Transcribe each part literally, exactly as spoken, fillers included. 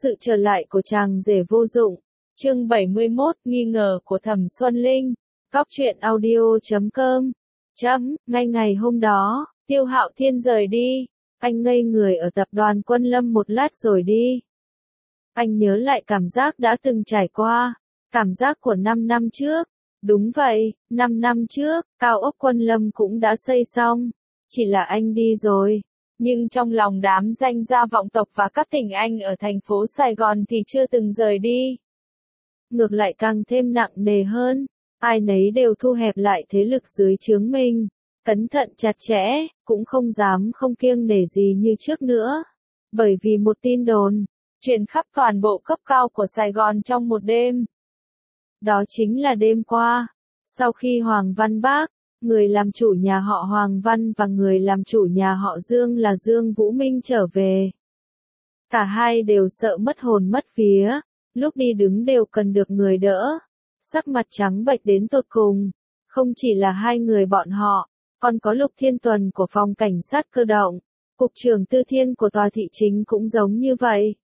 Sự trở lại của chàng rể vô dụng. Chương bảy mươi mốt, nghi ngờ của Thẩm Xuân Linh. Góc truyện audio chấm com. Chấm, ngay ngày hôm đó, Tiêu Hạo Thiên rời đi. Anh ngây người ở tập đoàn Quân Lâm một lát rồi đi. Anh nhớ lại cảm giác đã từng trải qua. Cảm giác của năm năm trước. Đúng vậy, năm năm trước, cao ốc Quân Lâm cũng đã xây xong. Chỉ là anh đi rồi. Nhưng trong lòng đám danh gia vọng tộc và các tỉnh Anh ở thành phố Sài Gòn thì chưa từng rời đi. Ngược lại càng thêm nặng nề hơn, ai nấy đều thu hẹp lại thế lực dưới trướng mình, cẩn thận chặt chẽ, cũng không dám không kiêng nể gì như trước nữa. Bởi vì một tin đồn, truyền khắp toàn bộ cấp cao của Sài Gòn trong một đêm. Đó chính là đêm qua, sau khi Hoàng Văn Bác, người làm chủ nhà họ Hoàng Văn và người làm chủ nhà họ Dương là Dương Vũ Minh trở về. Cả hai đều sợ mất hồn mất vía, lúc đi đứng đều cần được người đỡ. Sắc mặt trắng bệch đến tột cùng, không chỉ là hai người bọn họ, còn có Lục Thiên Tuần của phòng cảnh sát cơ động, cục trưởng Tư Thiên của tòa thị chính cũng giống như vậy.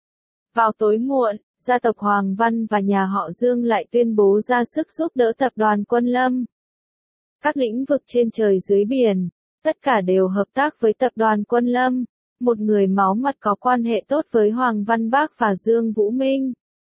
Vào tối muộn, gia tộc Hoàng Văn và nhà họ Dương lại tuyên bố ra sức giúp đỡ tập đoàn Quân Lâm. Các lĩnh vực trên trời dưới biển, tất cả đều hợp tác với tập đoàn Quân Lâm, một người máu mặt có quan hệ tốt với Hoàng Văn Bác và Dương Vũ Minh.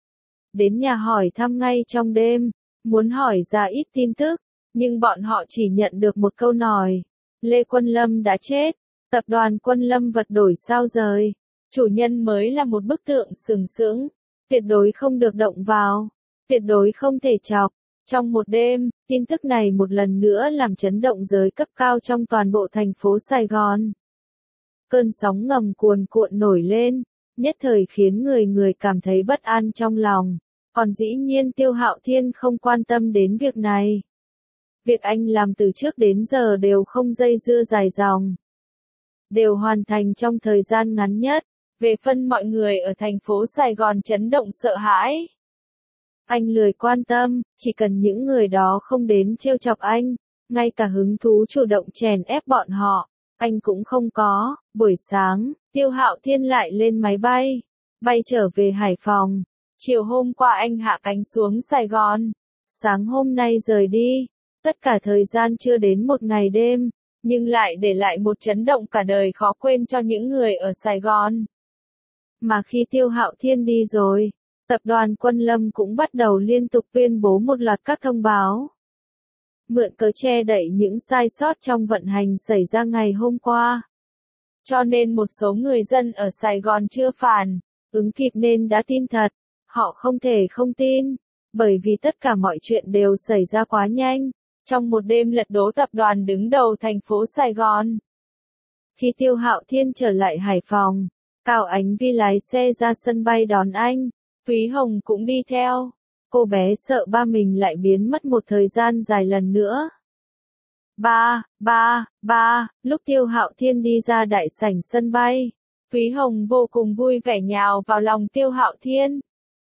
Đến nhà hỏi thăm ngay trong đêm, muốn hỏi ra ít tin tức, nhưng bọn họ chỉ nhận được một câu nói, Lê Quân Lâm đã chết, tập đoàn Quân Lâm vật đổi sao rời, chủ nhân mới là một bức tượng sừng sững, tuyệt đối không được động vào, tuyệt đối không thể chọc. Trong một đêm, tin tức này một lần nữa làm chấn động giới cấp cao trong toàn bộ thành phố Sài Gòn. Cơn sóng ngầm cuồn cuộn nổi lên, nhất thời khiến người người cảm thấy bất an trong lòng. Còn dĩ nhiên Tiêu Hạo Thiên không quan tâm đến việc này. Việc anh làm từ trước đến giờ đều không dây dưa dài dòng. Đều hoàn thành trong thời gian ngắn nhất. Về phần mọi người ở thành phố Sài Gòn chấn động sợ hãi. Anh lười quan tâm, chỉ cần những người đó không đến trêu chọc anh, ngay cả hứng thú chủ động chèn ép bọn họ, anh cũng không có. Buổi sáng, Tiêu Hạo Thiên lại lên máy bay, bay trở về Hải Phòng. Chiều hôm qua anh hạ cánh xuống Sài Gòn, sáng hôm nay rời đi, tất cả thời gian chưa đến một ngày đêm, nhưng lại để lại một chấn động cả đời khó quên cho những người ở Sài Gòn. Mà khi Tiêu Hạo Thiên đi rồi, tập đoàn Quân Lâm cũng bắt đầu liên tục tuyên bố một loạt các thông báo. Mượn cớ che đậy những sai sót trong vận hành xảy ra ngày hôm qua. Cho nên một số người dân ở Sài Gòn chưa phản ứng kịp nên đã tin thật. Họ không thể không tin, bởi vì tất cả mọi chuyện đều xảy ra quá nhanh, trong một đêm lật đổ tập đoàn đứng đầu thành phố Sài Gòn. Khi Tiêu Hạo Thiên trở lại Hải Phòng, Cao Ánh Vi lái xe ra sân bay đón anh, Thúy Hồng cũng đi theo. Cô bé sợ ba mình lại biến mất một thời gian dài lần nữa. Ba, ba, ba, lúc Tiêu Hạo Thiên đi ra đại sảnh sân bay, Thúy Hồng vô cùng vui vẻ nhào vào lòng Tiêu Hạo Thiên.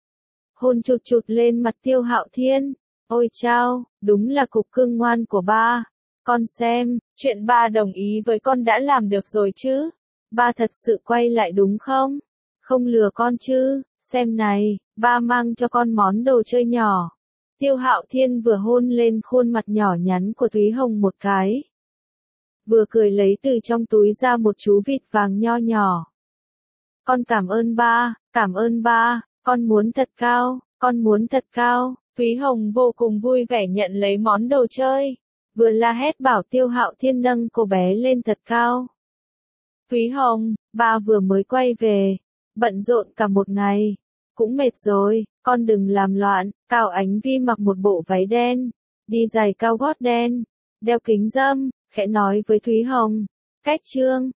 Hôn chụt chụt lên mặt Tiêu Hạo Thiên. Ôi chao, đúng là cục cưng ngoan của ba. Con xem, chuyện ba đồng ý với con đã làm được rồi chứ. Ba thật sự quay lại đúng không? Không lừa con chứ, xem này, ba mang cho con món đồ chơi nhỏ. Tiêu Hạo Thiên vừa hôn lên khuôn mặt nhỏ nhắn của Thúy Hồng một cái. Vừa cười lấy từ trong túi ra một chú vịt vàng nho nhỏ. Con cảm ơn ba, cảm ơn ba. Con muốn thật cao, con muốn thật cao. Thúy Hồng vô cùng vui vẻ nhận lấy món đồ chơi, vừa la hét bảo Tiêu Hạo Thiên nâng cô bé lên thật cao. Thúy Hồng, ba vừa mới quay về, bận rộn cả một ngày, cũng mệt rồi, con đừng làm loạn. Cao Ánh Vi mặc một bộ váy đen, đi giày cao gót đen, đeo kính râm, khẽ nói với Thúy Hồng, cách trương,